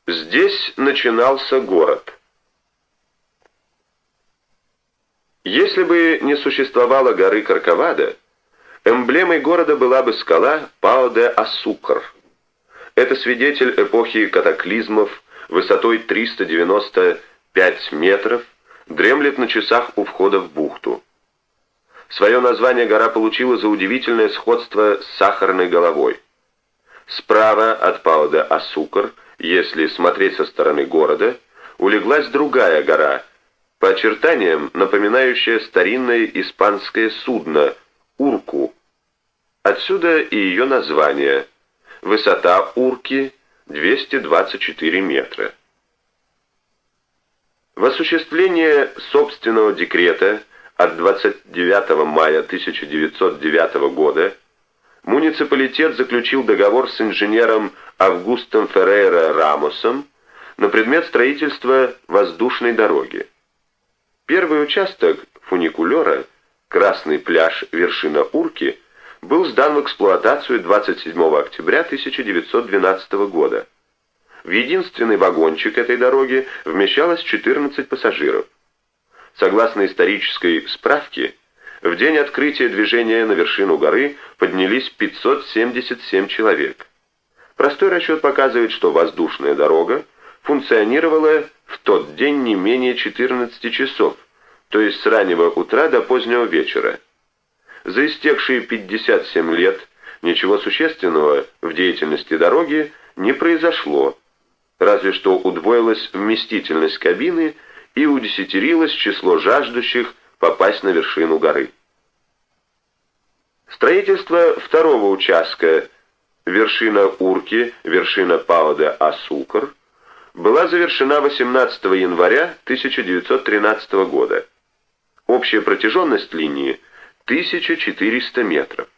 Здесь начинался город. Если бы не существовало горы Корковадо, эмблемой города была бы скала Пау-де-Асукр. Это свидетель эпохи катаклизмов, высотой 395 метров, дремлет на часах у входа в бухту. Свое название гора получила за удивительное сходство с сахарной головой. Справа от Пау-де-Асукр, если смотреть со стороны города, улеглась другая гора, по очертаниям напоминающая старинное испанское судно Урку. Отсюда и ее название. Высота Урки 224 метра. В осуществление собственного декрета от 29 мая 1909 года муниципалитет заключил договор с инженером Августом Феррейра Рамосом на предмет строительства воздушной дороги. Первый участок фуникулера, Красный пляж, вершина Урки, был сдан в эксплуатацию 27 октября 1912 года. В единственный вагончик этой дороги вмещалось 14 пассажиров. Согласно исторической справке, в день открытия движения на вершину горы поднялись 577 человек. Простой расчет показывает, что воздушная дорога функционировала в тот день не менее 14 часов, то есть с раннего утра до позднего вечера. За истекшие 57 лет ничего существенного в деятельности дороги не произошло, разве что удвоилась вместительность кабины и удесятерилось число жаждущих попасть на вершину горы. Строительство второго участка, вершина Урки, вершина Пау-де-Асукр, была завершена 18 января 1913 года. Общая протяженность линии 1400 метров.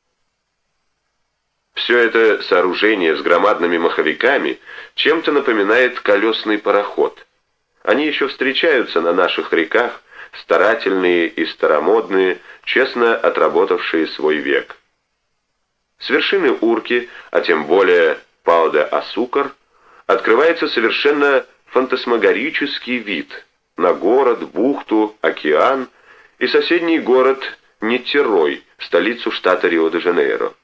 Все это сооружение с громадными маховиками чем-то напоминает колесный пароход. Они еще встречаются на наших реках, старательные и старомодные, честно отработавшие свой век. С вершины Урки, а тем более Пау-де-Асукр, открывается совершенно фантасмагорический вид на город, бухту, океан и соседний город Нитерой, столицу штата Рио-де-Жанейро.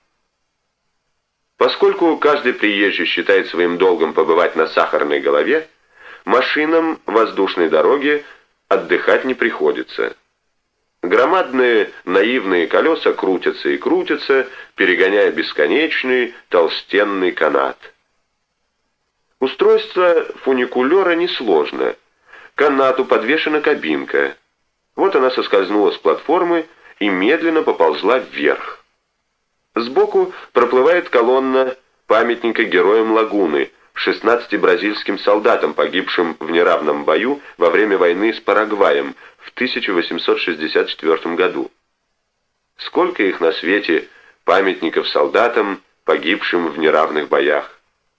Поскольку каждый приезжий считает своим долгом побывать на сахарной голове, машинам воздушной дороги отдыхать не приходится. Громадные наивные колеса крутятся и крутятся, перегоняя бесконечный толстенный канат. Устройство фуникулера несложно. К канату подвешена кабинка. Вот она соскользнула с платформы и медленно поползла вверх. Сбоку проплывает колонна памятника героям лагуны, 16 бразильским солдатам, погибшим в неравном бою во время войны с Парагваем в 1864 году. Сколько их на свете, памятников солдатам, погибшим в неравных боях.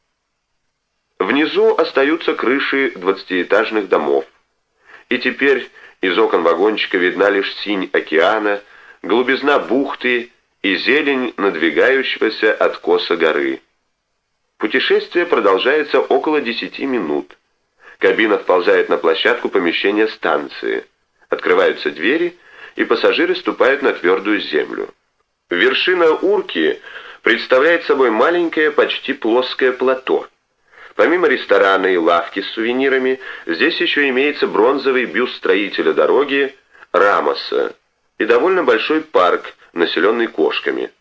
Внизу остаются крыши 20-этажных домов. И теперь из окон вагончика видна лишь синь океана, голубизна бухты и зелень надвигающегося откоса горы. Путешествие продолжается около 10 минут. Кабина вползает на площадку помещения станции. Открываются двери, и пассажиры ступают на твердую землю. Вершина Урки представляет собой маленькое, почти плоское плато. Помимо ресторана и лавки с сувенирами, здесь еще имеется бронзовый бюст строителя дороги Рамоса и довольно большой парк, населенный кошками.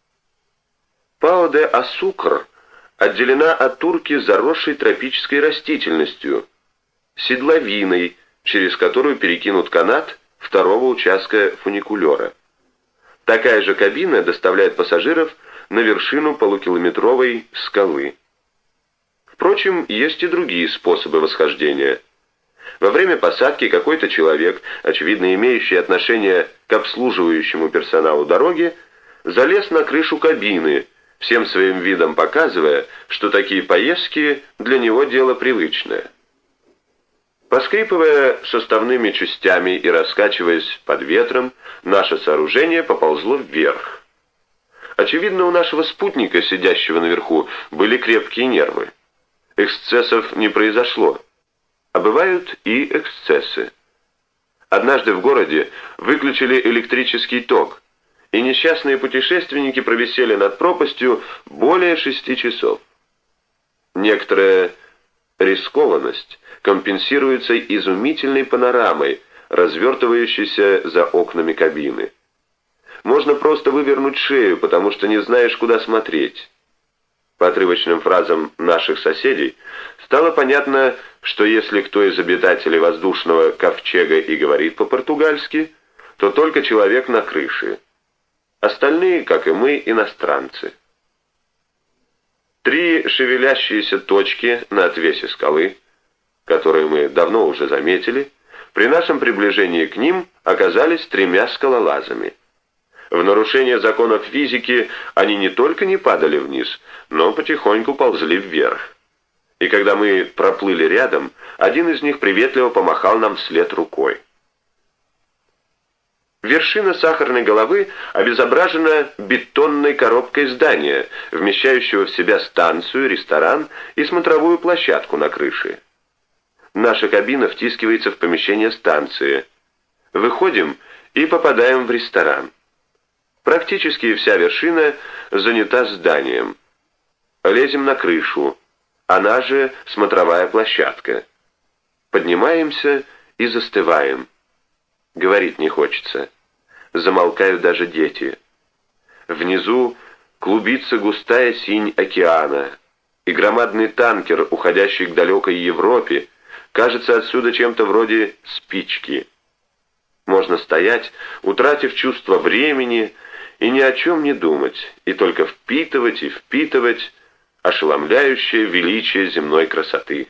Пау-де-Асукр отделена от Урки заросшей тропической растительностью, седловиной, через которую перекинут канат второго участка фуникулера. Такая же кабина доставляет пассажиров на вершину полукилометровой скалы. Впрочем, есть и другие способы восхождения. Во время посадки какой-то человек, очевидно имеющий отношение к обслуживающему персоналу дороги, залез на крышу кабины, всем своим видом показывая, что такие поездки для него дело привычное. Поскрипывая составными частями и раскачиваясь под ветром, наше сооружение поползло вверх. Очевидно, у нашего спутника, сидящего наверху, были крепкие нервы. эксцессов не произошло, а бывают и эксцессы. Однажды в городе выключили электрический ток, и несчастные путешественники провисели над пропастью более 6 часов. Некоторая рискованность компенсируется изумительной панорамой, развертывающейся за окнами кабины. Можно просто вывернуть шею, потому что не знаешь, куда смотреть. По отрывочным фразам наших соседей стало понятно, что если кто из обитателей воздушного ковчега и говорит по-португальски, то только человек на крыше. Остальные, как и мы, иностранцы. 3 шевелящиеся точки на отвесе скалы, которые мы давно уже заметили, при нашем приближении к ним оказались 3 скалолазами. В нарушение законов физики они не только не падали вниз, но потихоньку ползли вверх. И когда мы проплыли рядом, один из них приветливо помахал нам вслед рукой. Вершина Сахарной головы обезображена бетонной коробкой здания, вмещающего в себя станцию, ресторан и смотровую площадку на крыше. Наша кабина втискивается в помещение станции. Выходим и попадаем в ресторан. Практически вся вершина занята зданием. Лезем на крышу, она же смотровая площадка. Поднимаемся и застываем. Говорить не хочется. Замолкают даже дети. Внизу клубится густая синь океана, и громадный танкер, уходящий к далекой Европе, кажется отсюда чем-то вроде спички. Можно стоять, утратив чувство времени, и ни о чем не думать, и только впитывать и впитывать ошеломляющее величие земной красоты.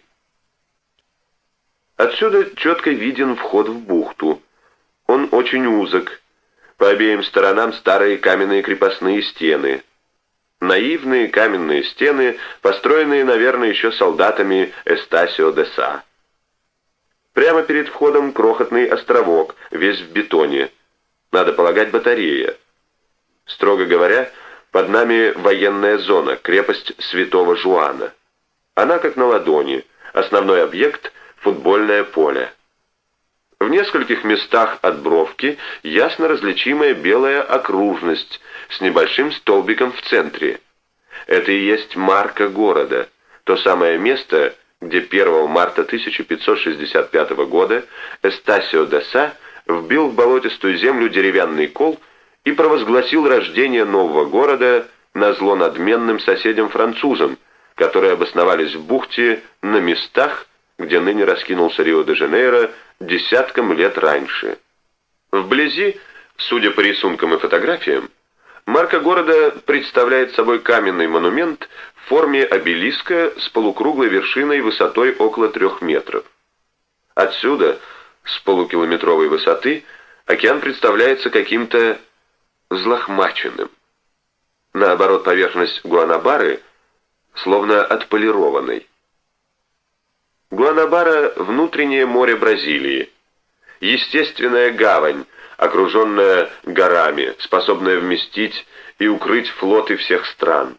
Отсюда четко виден вход в бухту. Он очень узок. По обеим сторонам старые каменные крепостные стены. Наивные каменные стены, построенные, наверное, еще солдатами Эстасио де Са. Прямо перед входом крохотный островок, весь в бетоне. Надо полагать, батарея. Строго говоря, под нами военная зона, крепость Святого Жуана. Она как на ладони, основной объект — футбольное поле. В нескольких местах от бровки ясно различимая белая окружность с небольшим столбиком в центре. Это и есть марка города, то самое место, где 1 марта 1565 года Эстасио де Са вбил в болотистую землю деревянный кол и провозгласил рождение нового города назло надменным соседям-французам, которые обосновались в бухте на местах, где ныне раскинулся Рио-де-Жанейро, десяткам лет раньше. Вблизи, судя по рисункам и фотографиям, марка города представляет собой каменный монумент в форме обелиска с полукруглой вершиной высотой около 3 метров. Отсюда, с полукилометровой высоты, океан представляется каким-то взлохмаченным. Наоборот, поверхность Гуанабары словно отполированной. Гуанабара — внутреннее море Бразилии. Естественная гавань, окруженная горами, способная вместить и укрыть флоты всех стран.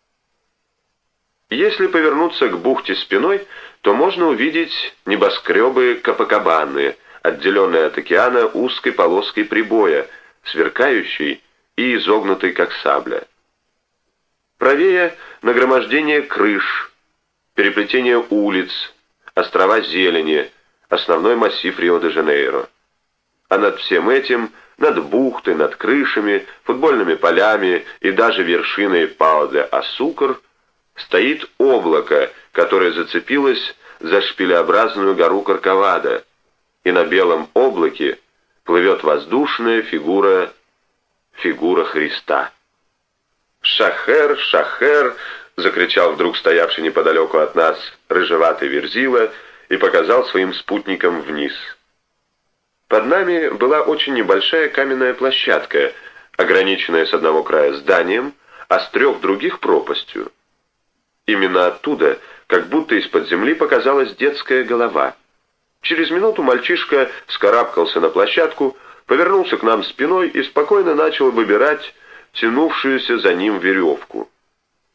Если повернуться к бухте спиной, то можно увидеть небоскребы Копакабаны, отделенные от океана узкой полоской прибоя, сверкающей и изогнутой, как сабля. Правее нагромождение крыш, переплетение улиц, острова зелени, основной массив Рио-де-Жанейро. А над всем этим, над бухтой, над крышами, футбольными полями и даже вершиной Пао-де-Асукр стоит облако, которое зацепилось за шпилеобразную гору Корковадо, и на белом облаке плывет воздушная фигура Христа. «Шахер, шахер!» — закричал вдруг стоявший неподалеку от нас рыжеватый Верзила и показал своим спутникам вниз. Под нами была очень небольшая каменная площадка, ограниченная с одного края зданием, а с 3 других пропастью. Именно оттуда, как будто из-под земли, показалась детская голова. Через минуту мальчишка вскарабкался на площадку, повернулся к нам спиной и спокойно начал выбирать тянувшуюся за ним веревку.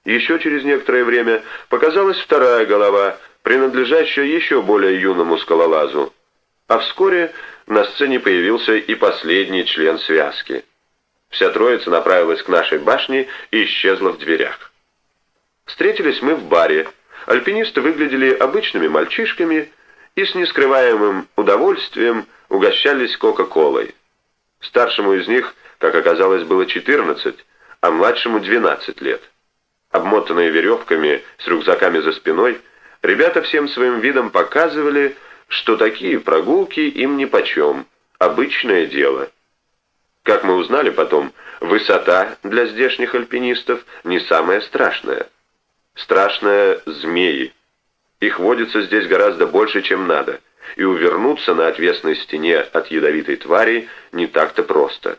Еще через некоторое время показалась вторая голова, принадлежащая еще более юному скалолазу. А вскоре на сцене появился и последний член связки. Вся троица направилась к нашей башне и исчезла в дверях. Встретились мы в баре. Альпинисты выглядели обычными мальчишками и с нескрываемым удовольствием угощались кока-колой. Старшему из них, как оказалось, было 14, а младшему 12 лет. Обмотанные веревками, с рюкзаками за спиной, ребята всем своим видом показывали, что такие прогулки им нипочем, обычное дело. Как мы узнали потом, высота для здешних альпинистов не самое страшное. Страшное — змеи. Их водится здесь гораздо больше, чем надо, и увернуться на отвесной стене от ядовитой твари не так-то просто.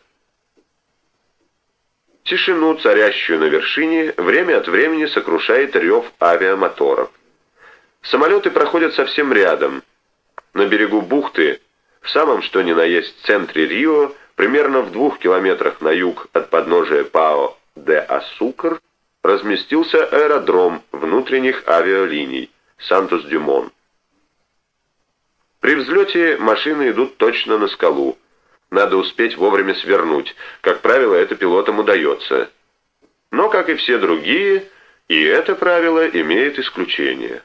Тишину, царящую на вершине, время от времени сокрушает рев авиамоторов. Самолеты проходят совсем рядом. На берегу бухты, в самом что ни на есть центре Рио, примерно в 2 километрах на юг от подножия Пао-де-Асукр, разместился аэродром внутренних авиалиний Сантос-Дюмон. При взлете машины идут точно на скалу. Надо успеть вовремя свернуть. Как правило, это пилотам удается. Но, как и все другие, и это правило имеет исключение.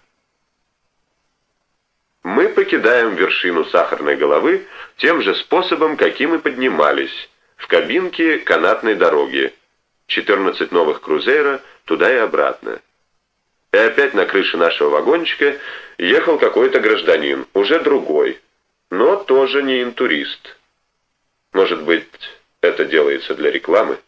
Мы покидаем вершину Сахарной головы тем же способом, каким и поднимались, в кабинке канатной дороги. 14 новых крузейра туда и обратно. И опять на крыше нашего вагончика ехал какой-то гражданин, уже другой, но тоже не интурист. Может быть, это делается для рекламы?